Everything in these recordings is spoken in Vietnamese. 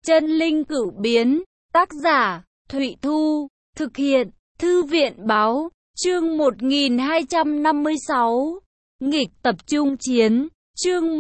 Chân linh cửu biến, tác giả, Thụy Thu, thực hiện, Thư viện Báo, chương 1256, nghịch tập trung chiến, chương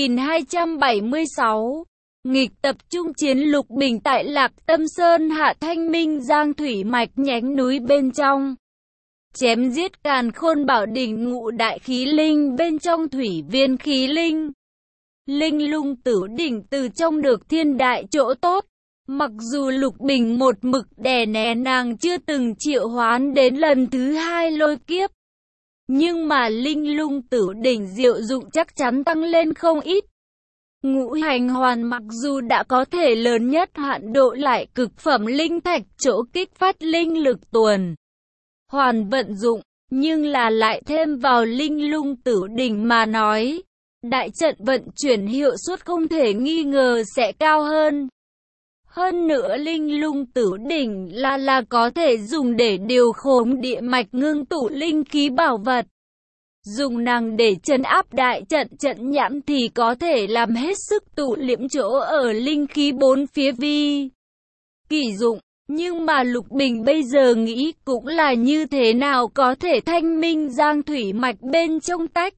1276, nghịch tập trung chiến. Lục Bình tại Lạc Tâm Sơn hạ Thanh Minh Giang thủy mạch nhánh núi bên trong. Chém giết càn khôn bảo đỉnh ngũ đại khí linh bên trong thủy viên khí linh. Linh lung tử đỉnh từ trong được thiên đại chỗ tốt. Mặc dù Lục Bình một mực đè nén nàng chưa từng triệu hoán đến lần thứ hai lôi kiếp. Nhưng mà linh lung tử đỉnh diệu dụng chắc chắn tăng lên không ít. Ngũ hành hoàn mặc dù đã có thể lớn nhất hạn độ lại cực phẩm linh thạch chỗ kích phát linh lực tuần hoàn vận dụng, nhưng là lại thêm vào linh lung tử đỉnh mà nói, đại trận vận chuyển hiệu suất không thể nghi ngờ sẽ cao hơn. Hơn nữa linh lung tử đỉnh là có thể dùng để điều khống địa mạch ngưng tụ linh khí bảo vật. Dùng nàng để trấn áp đại trận trận nhãn thì có thể làm hết sức tụ liễm chỗ ở linh khí bốn phía vi kỳ dụng. Nhưng mà Lục Bình bây giờ nghĩ cũng là như thế nào có thể Thanh Minh Giang thủy mạch bên trong tách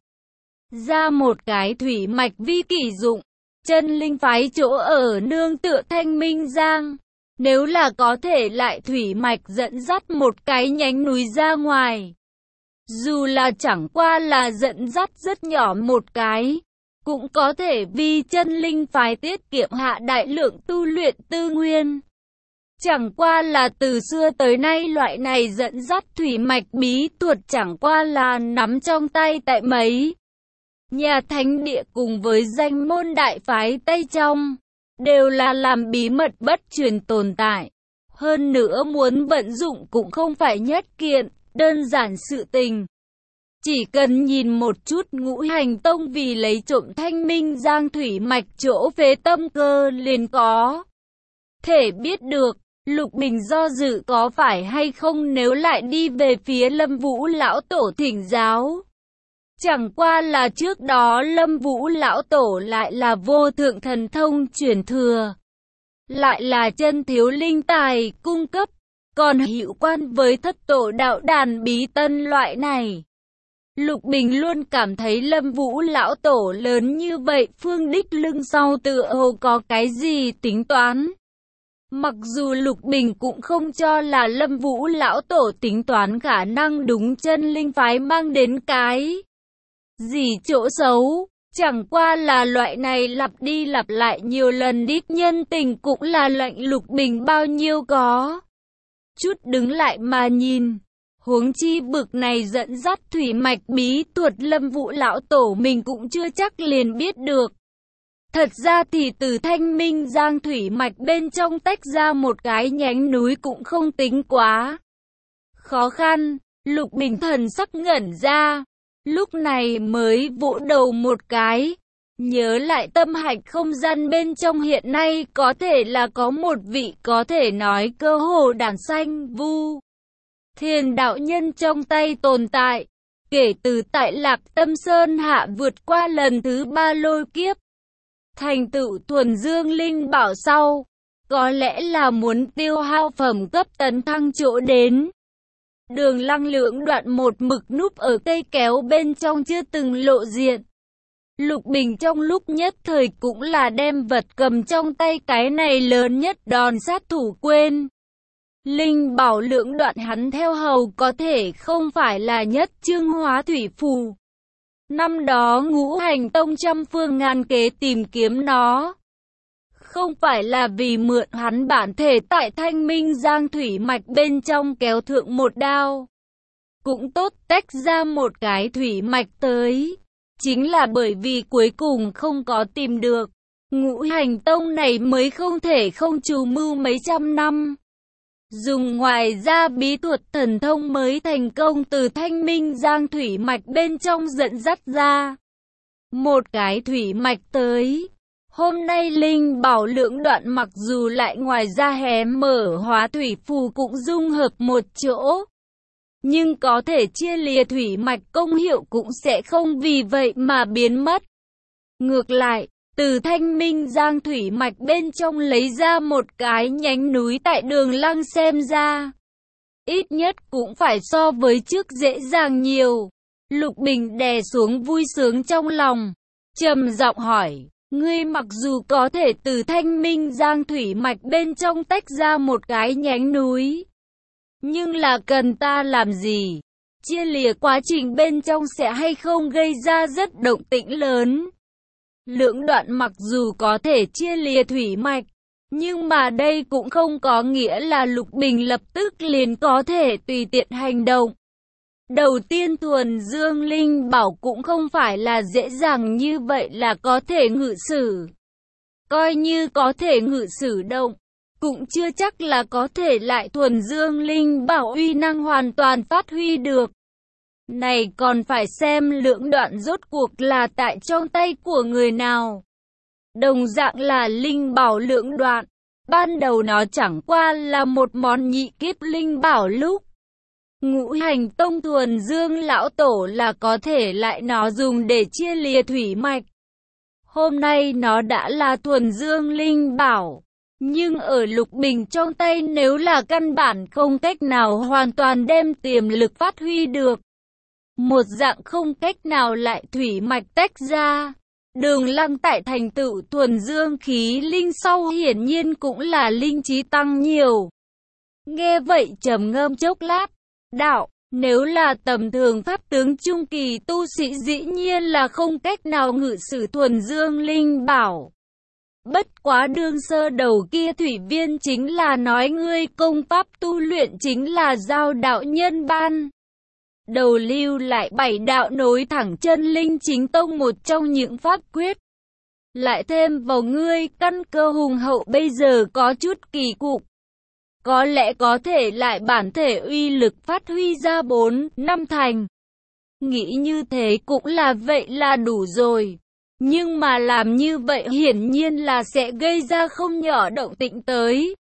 ra một cái thủy mạch vi kỳ dụng. Chân linh phái chỗ ở nương tựa Thanh Minh Giang. Nếu là có thể lại thủy mạch dẫn dắt một cái nhánh núi ra ngoài. Dù là chẳng qua là dẫn dắt rất nhỏ một cái, cũng có thể vì chân linh phái tiết kiệm hạ đại lượng tu luyện tư nguyên. Chẳng qua là từ xưa tới nay loại này dẫn dắt thủy mạch bí thuật chẳng qua là nắm trong tay tại mấy nhà thánh địa cùng với danh môn đại phái Tây trong, đều là làm bí mật bất truyền tồn tại. Hơn nữa muốn vận dụng cũng không phải nhất kiện, đơn giản sự tình. Chỉ cần nhìn một chút Ngũ Hành Tông vì lấy trộm Thanh Minh Giang thủy mạch chỗ phế tâm cơ liền có thể biết được. Lục Bình do dự có phải hay không nếu lại đi về phía Lâm Vũ lão tổ thỉnh giáo. Chẳng qua là trước đó Lâm Vũ lão tổ lại là vô thượng thần thông truyền thừa, lại là chân thiếu linh tài cung cấp, còn hữu quan với thất tổ đạo đàn bí tân loại này. Lục Bình luôn cảm thấy Lâm Vũ lão tổ lớn như vậy phương đích lưng sau tựa hồ có cái gì tính toán. Mặc dù Lục Bình cũng không cho là Lâm Vũ lão tổ tính toán khả năng đúng chân linh phái mang đến cái gì chỗ xấu, chẳng qua là loại này lặp đi lặp lại nhiều lần đích nhân tình cũng là lệnh Lục Bình bao nhiêu có chút đứng lại mà nhìn. Huống chi bực này dẫn dắt thủy mạch bí thuật Lâm Vũ lão tổ mình cũng chưa chắc liền biết được. Thật ra thì từ Thanh Minh Giang thủy mạch bên trong tách ra một cái nhánh núi cũng không tính quá khó khăn. Lục Bình thần sắc ngẩn ra, lúc này mới vỗ đầu một cái, nhớ lại tâm hạch không gian bên trong hiện nay có thể là có một vị có thể nói cơ hồ đàn xanh vu thiền đạo nhân trong tay tồn tại. Kể từ tại Lạc Tâm Sơn hạ vượt qua lần thứ 3 lôi kiếp, thành tựu thuần dương linh bảo sau, có lẽ là muốn tiêu hao phẩm cấp tấn thăng chỗ đến. Đường Lăng lưỡng đoạn một mực núp ở cây kéo bên trong chưa từng lộ diện. Lục Bình trong lúc nhất thời cũng là đem vật cầm trong tay cái này lớn nhất đòn sát thủ quên. Linh bảo lưỡng đoạn hắn theo hầu có thể không phải là nhất chương hóa thủy phù. Năm đó Ngũ Hành Tông trăm phương ngàn kế tìm kiếm nó, không phải là vì mượn hắn bản thể tại Thanh Minh Giang thủy mạch bên trong kéo thượng một đao. Cũng tốt tách ra một cái thủy mạch tới, chính là bởi vì cuối cùng không có tìm được. Ngũ Hành Tông này mới không thể không trù mưu mấy trăm năm. Dùng ngoài ra bí thuật thần thông mới thành công từ Thanh Minh Giang thủy mạch bên trong dẫn dắt ra một cái thủy mạch tới. Hôm nay linh bảo lưỡng đoạn mặc dù lại ngoài ra hé mở hóa thủy phù cũng dung hợp một chỗ, nhưng có thể chia lìa thủy mạch công hiệu cũng sẽ không vì vậy mà biến mất. Ngược lại, từ Thanh Minh Giang thủy mạch bên trong lấy ra một cái nhánh núi tại Đường Lăng xem ra. Ít nhất cũng phải so với trước dễ dàng nhiều. Lục Bình đè xuống vui sướng trong lòng, trầm giọng hỏi, ngươi mặc dù có thể từ Thanh Minh Giang thủy mạch bên trong tách ra một cái nhánh núi, nhưng là cần ta làm gì? Chia lìa quá trình bên trong sẽ hay không gây ra rất động tĩnh lớn. Lưỡng đoạn mặc dù có thể chia lìa thủy mạch, nhưng mà đây cũng không có nghĩa là Lục Bình lập tức liền có thể tùy tiện hành động. Đầu tiên thuần dương linh bảo cũng không phải là dễ dàng như vậy là có thể ngự sử. Coi như có thể ngự sử động, cũng chưa chắc là có thể lại thuần dương linh bảo uy năng hoàn toàn phát huy được. Này còn phải xem lưỡng đoạn rốt cuộc là tại trong tay của người nào. Đồng dạng là linh bảo lưỡng đoạn, ban đầu nó chẳng qua là một món nhị kiếp linh bảo lúc Ngũ Hành Tông thuần dương lão tổ là có thể lại nó dùng để chia lìa thủy mạch. Hôm nay nó đã là thuần dương linh bảo, nhưng ở Lục Bình trong tay nếu là căn bản không cách nào hoàn toàn đem tiềm lực phát huy được. Một dạng không cách nào lại thủy mạch tách ra. Đường Lăng tại thành tựu thuần dương khí linh sau hiển nhiên cũng là linh trí tăng nhiều. Nghe vậy trầm ngâm chốc lát, đạo, nếu là tầm thường pháp tướng trung kỳ tu sĩ dĩ nhiên là không cách nào ngự sử thuần dương linh bảo. Bất quá đương sơ đầu kia thủy viên chính là nói ngươi công pháp tu luyện chính là giao đạo nhân ban. Đầu lưu lại 7 đạo nối thẳng chân linh chính tông một trong những pháp quyết. Lại thêm vào ngươi căn cơ hùng hậu bây giờ có chút kỳ cục. Có lẽ có thể lại bản thể uy lực phát huy ra 4-5 thành. Nghĩ như thế cũng là vậy là đủ rồi. Nhưng mà làm như vậy hiển nhiên là sẽ gây ra không nhỏ động tĩnh tới.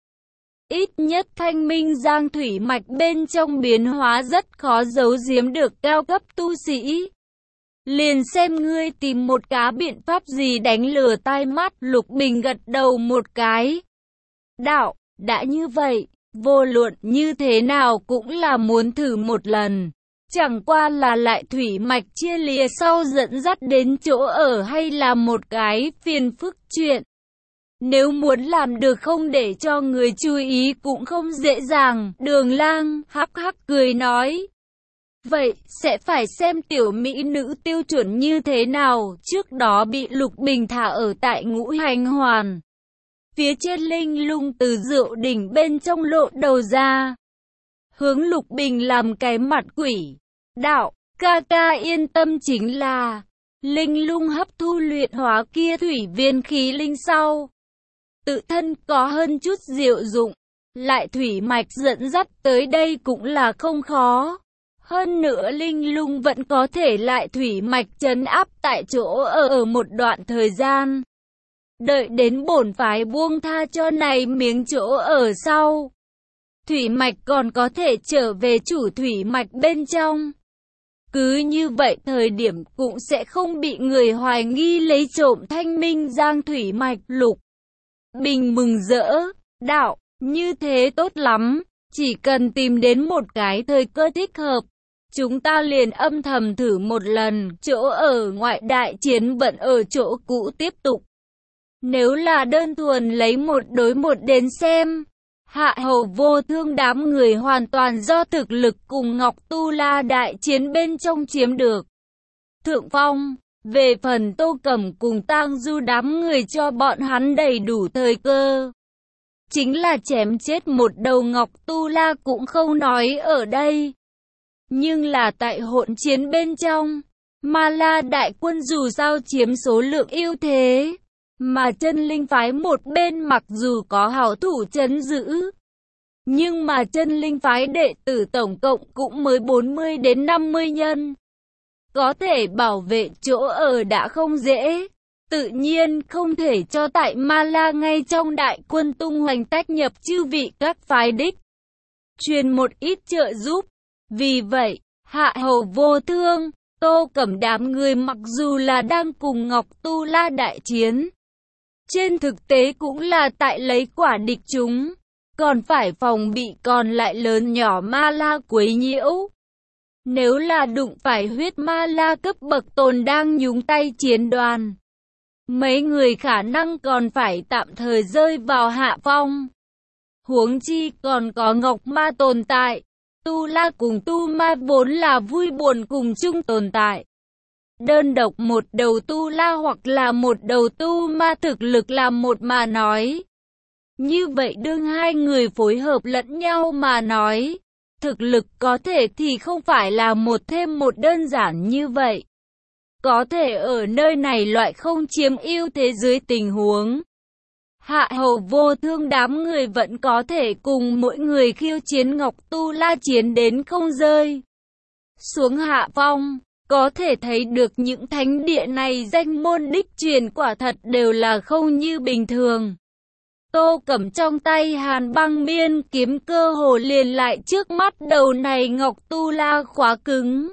Ít nhất Thanh Minh Giang thủy mạch bên trong biến hóa rất khó giấu giếm được cao cấp tu sĩ. Liền xem ngươi tìm một cá biện pháp gì đánh lừa tai mắt. Lục Bình gật đầu một cái. Đạo, đã như vậy, vô luận như thế nào cũng là muốn thử một lần. Chẳng qua là lại thủy mạch chia lìa sau dẫn dắt đến chỗ ở hay là một cái phiền phức chuyện. Nếu muốn làm được không để cho người chú ý cũng không dễ dàng. Đường Lang hắc hắc cười nói. Vậy sẽ phải xem tiểu mỹ nữ tiêu chuẩn như thế nào. Trước đó bị Lục Bình thả ở tại Ngũ Hành Hoàn. Phía trên linh lung từ rượu đỉnh bên trong lộ đầu ra. Hướng Lục Bình làm cái mặt quỷ. Đạo, ca ca yên tâm, chính là linh lung hấp thu luyện hóa kia thủy viên khí linh sau. Tự thân có hơn chút diệu dụng. Lại thủy mạch dẫn dắt tới đây cũng là không khó. Hơn nữa linh lung vẫn có thể lại thủy mạch trấn áp tại chỗ ở một đoạn thời gian. Đợi đến bổn phái buông tha cho này miếng chỗ ở sau. Thủy mạch còn có thể trở về chủ thủy mạch bên trong. Cứ như vậy thời điểm cũng sẽ không bị người hoài nghi lấy trộm Thanh Minh Giang thủy mạch. Lục Bình mừng rỡ, đạo, như thế tốt lắm, chỉ cần tìm đến một cái thời cơ thích hợp. Chúng ta liền âm thầm thử một lần, chỗ ở ngoại đại chiến vẫn ở chỗ cũ tiếp tục. Nếu là đơn thuần lấy một đối một đến xem, Hạ Hầu Vô Thương đám người hoàn toàn do thực lực cùng Ngọc Tu La đại chiến bên trong chiếm được thượng phong. Về phần Tô Cẩm cùng Tang Du đám người cho bọn hắn đầy đủ thời cơ. Chính là chém chết một đầu Ngọc Tu La cũng không nói ở đây. Nhưng là tại hỗn chiến bên trong, Ma La đại quân dù sao chiếm số lượng ưu thế. Mà chân linh phái một bên mặc dù có hảo thủ trấn giữ, nhưng mà chân linh phái đệ tử tổng cộng cũng mới 40 đến 50 nhân. Có thể bảo vệ chỗ ở đã không dễ, tự nhiên không thể cho tại Ma La ngay trong đại quân tung hoành tách nhập chư vị các phái đích, truyền một ít trợ giúp. Vì vậy, Hạ Hầu Vô Thương, Tô Cẩm đám người mặc dù là đang cùng Ngọc Tu La đại chiến, Trên thực tế cũng là tại lấy quả địch chúng, còn phải phòng bị còn lại lớn nhỏ ma la quấy nhiễu. Nếu là đụng phải huyết ma la cấp bậc tồn đang nhúng tay chiến đoàn, mấy người khả năng còn phải tạm thời rơi vào hạ phong. Huống chi còn có ngọc ma tồn tại, tu la cùng tu ma vốn là vui buồn cùng chung tồn tại. Đơn độc một đầu tu la hoặc là một đầu tu ma thực lực làm một mà nói. Như vậy đương hai người phối hợp lẫn nhau mà nói, thực lực có thể thì không phải là một thêm một đơn giản như vậy. Có thể ở nơi này loại không chiếm ưu thế dưới tình huống hạ hầu vô thương đám người vẫn có thể cùng mỗi người khiêu chiến Ngọc Tu La chiến đến không rơi xuống hạ phong. Có thể thấy được những thánh địa này danh môn đích truyền quả thật đều là không như bình thường. Tô Cẩm trong tay Hàn Băng Miên kiếm cơ hồ liền lại trước mắt đầu này Ngọc Tu La khóa cứng.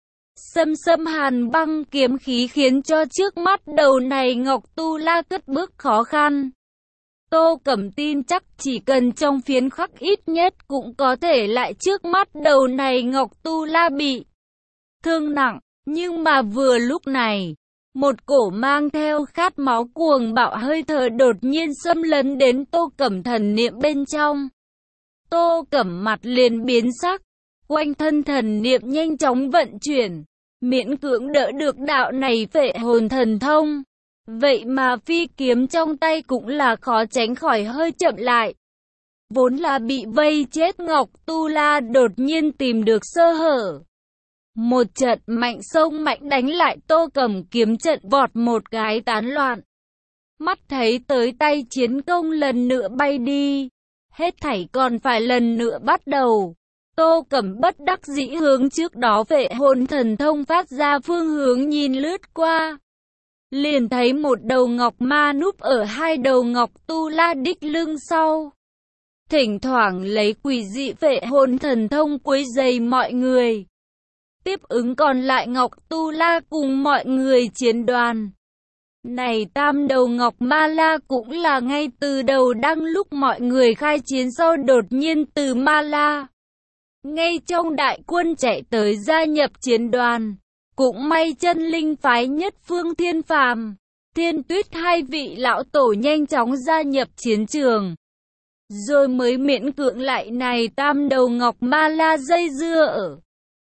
Xâm Hàn Băng kiếm khí khiến cho trước mắt đầu này Ngọc Tu La cất bước khó khăn. Tô Cẩm tin chắc chỉ cần trong phiến khắc ít nhất cũng có thể lại trước mắt đầu này Ngọc Tu La bị thương nặng. Nhưng mà vừa lúc này, một cổ mang theo khát máu cuồng bạo hơi thở đột nhiên xâm lấn đến Tô Cẩm thần niệm bên trong. Tô Cẩm mặt liền biến sắc, quanh thân thần niệm nhanh chóng vận chuyển, miễn cưỡng đỡ được đạo này phệ hồn thần thông. Vậy mà phi kiếm trong tay cũng là khó tránh khỏi hơi chậm lại. Vốn là bị vây chết Ngọc Tu La đột nhiên tìm được sơ hở. Một trận mạnh sông mạnh đánh lại Tô Cẩm kiếm trận vọt một cái tán loạn. Mắt thấy tới tay chiến công lần nữa bay đi. Hết thảy còn phải lần nữa bắt đầu. Tô Cẩm bất đắc dĩ hướng trước đó vệ hồn thần thông phát ra phương hướng nhìn lướt qua. Liền thấy một đầu ngọc ma núp ở hai đầu Ngọc Tu La đích lưng sau. Thỉnh thoảng lấy quỷ dị vệ hồn thần thông quấy rầy mọi người. Tiếp ứng còn lại Ngọc Tu La cùng mọi người chiến đoàn. Này tam đầu Ngọc Ma La cũng là ngay từ đầu đang lúc mọi người khai chiến sau đột nhiên từ Ma La. Ngay trong đại quân chạy tới gia nhập chiến đoàn. Cũng may chân linh phái nhất Phương Thiên Phàm, Thiên Tuyết hai vị lão tổ nhanh chóng gia nhập chiến trường. Rồi mới miễn cưỡng lại này tam đầu Ngọc Ma La dây dưa ở.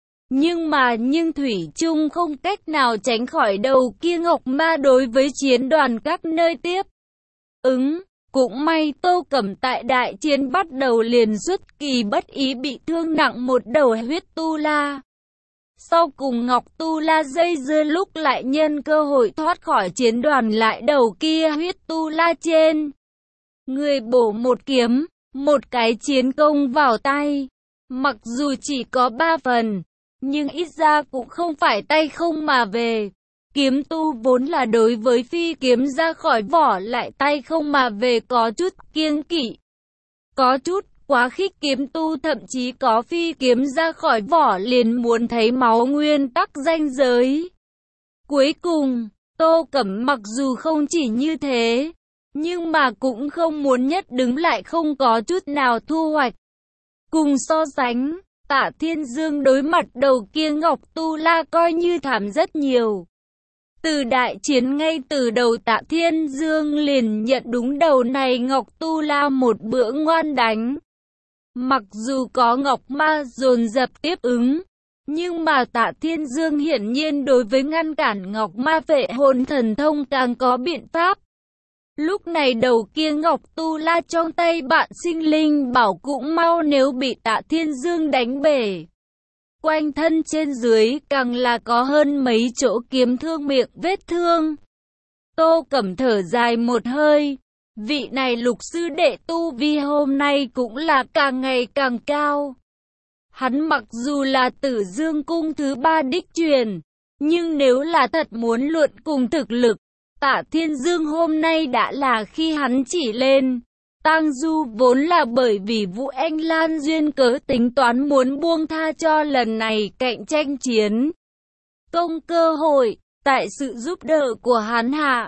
Nhưng Thủy chung không cách nào tránh khỏi đầu kia Ngọc Ma đối với chiến đoàn các nơi tiếp ứng. Cũng may Tô Cẩm tại đại chiến bắt đầu liền xuất kỳ bất ý bị thương nặng một đầu huyết tu la. Sau cùng Ngọc Tu La dây dưa lúc lại nhân cơ hội thoát khỏi chiến đoàn lại đầu kia huyết tu la trên. Người bổ một kiếm, một cái chiến công vào tay. Mặc dù chỉ có 3 phần, nhưng ít ra cũng không phải tay không mà về. Kiếm tu vốn là đối với phi kiếm ra khỏi vỏ lại tay không mà về có chút kiêng kỵ. Có chút quá khích kiếm tu thậm chí có phi kiếm ra khỏi vỏ liền muốn thấy máu nguyên tắc ranh giới. Cuối cùng, Tô Cẩm mặc dù không chỉ như thế, nhưng mà cũng không muốn nhất đứng lại không có chút nào thu hoạch. Cùng so sánh, Tạ Thiên Dương đối mặt đầu kia Ngọc Tu La coi như thảm rất nhiều. Từ đại chiến ngay từ đầu Tạ Thiên Dương liền nhận đúng đầu này Ngọc Tu La một bữa ngoan đánh. Mặc dù có Ngọc Ma dồn dập tiếp ứng, nhưng mà Tạ Thiên Dương hiển nhiên đối với ngăn cản Ngọc Ma vệ hồn thần thông càng có biện pháp. Lúc này đầu kia Ngọc Tu La trong tay bạn sinh linh bảo cũng mau nếu bị Tạ Thiên Dương đánh bể. Quanh thân trên dưới càng là có hơn mấy chỗ kiếm thương miệng vết thương. Tô Cẩm thở dài một hơi. Vị này lục sư đệ tu vi hôm nay cũng là càng ngày càng cao. Hắn mặc dù là Tử Dương cung thứ 3 đích truyền, nhưng nếu là thật muốn luận cùng thực lực, Tạ Thiên Dương hôm nay đã là khi hắn chỉ lên. Tang Du vốn là bởi vì Vũ Anh Lan duyên cớ tính toán muốn buông tha cho lần này cạnh tranh chiến công cơ hội, tại sự giúp đỡ của hắn hạ.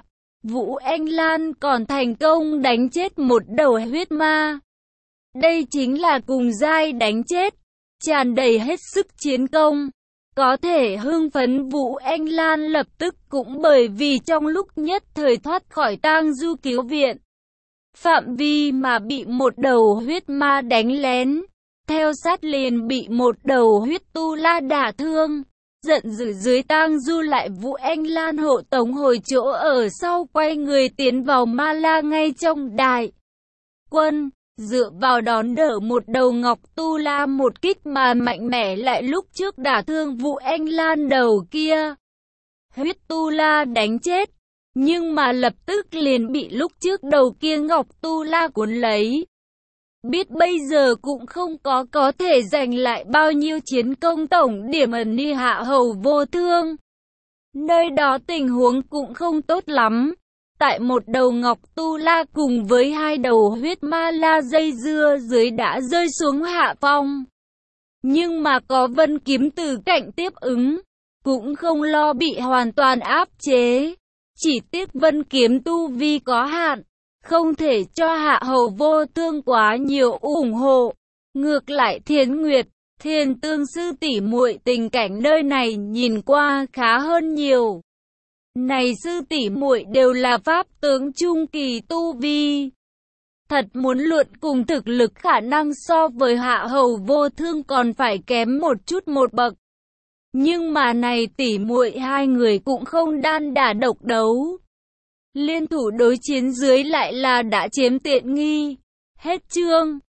Vũ Anh Lan còn thành công đánh chết một đầu huyết ma. Đây chính là cùng giai đánh chết, tràn đầy hết sức chiến công. Có thể hưng phấn Vũ Anh Lan lập tức cũng bởi vì trong lúc nhất thời thoát khỏi tang du cứu viện. Phạm vi mà bị một đầu huyết ma đánh lén, theo sát liền bị một đầu huyết tu la đả thương. Giận dữ dưới tang du lại Vũ Anh Lan hộ tống hồi chỗ ở sau quay người tiến vào Ma La ngay trong đại quân, dựa vào đón đỡ một đầu ngọc tu la một kích mà mạnh mẽ lại lúc trước đả thương Vũ Anh Lan đầu kia. Huyết tu la đánh chết, nhưng mà lập tức liền bị lúc trước đầu kia ngọc tu la cuốn lấy. Biết bây giờ cũng không có thể giành lại bao nhiêu chiến công tổng điểm ẩn ni Hạ Hầu Vô Thương. Nơi đó tình huống cũng không tốt lắm. Tại một đầu ngọc tu la cùng với hai đầu huyết ma la dây dưa dưới đã rơi xuống hạ phong. Nhưng mà có vân kiếm từ cạnh tiếp ứng, cũng không lo bị hoàn toàn áp chế. Chỉ tiếc vân kiếm tu vi có hạn, không thể cho Hạ Hầu Vô Thương quá nhiều ủng hộ. Ngược lại Thiến Nguyệt, Thiền Tương sư tỷ muội tình cảnh nơi này nhìn qua khá hơn nhiều. Này sư tỷ muội đều là pháp tướng trung kỳ tu vi. Thật muốn luận cùng thực lực khả năng so với Hạ Hầu Vô Thương còn phải kém một chút một bậc. Nhưng mà này tỷ muội hai người cũng không đan đả độc đấu. Liên thủ đối chiến dưới lại là đã chiếm tiện nghi. Hết chương.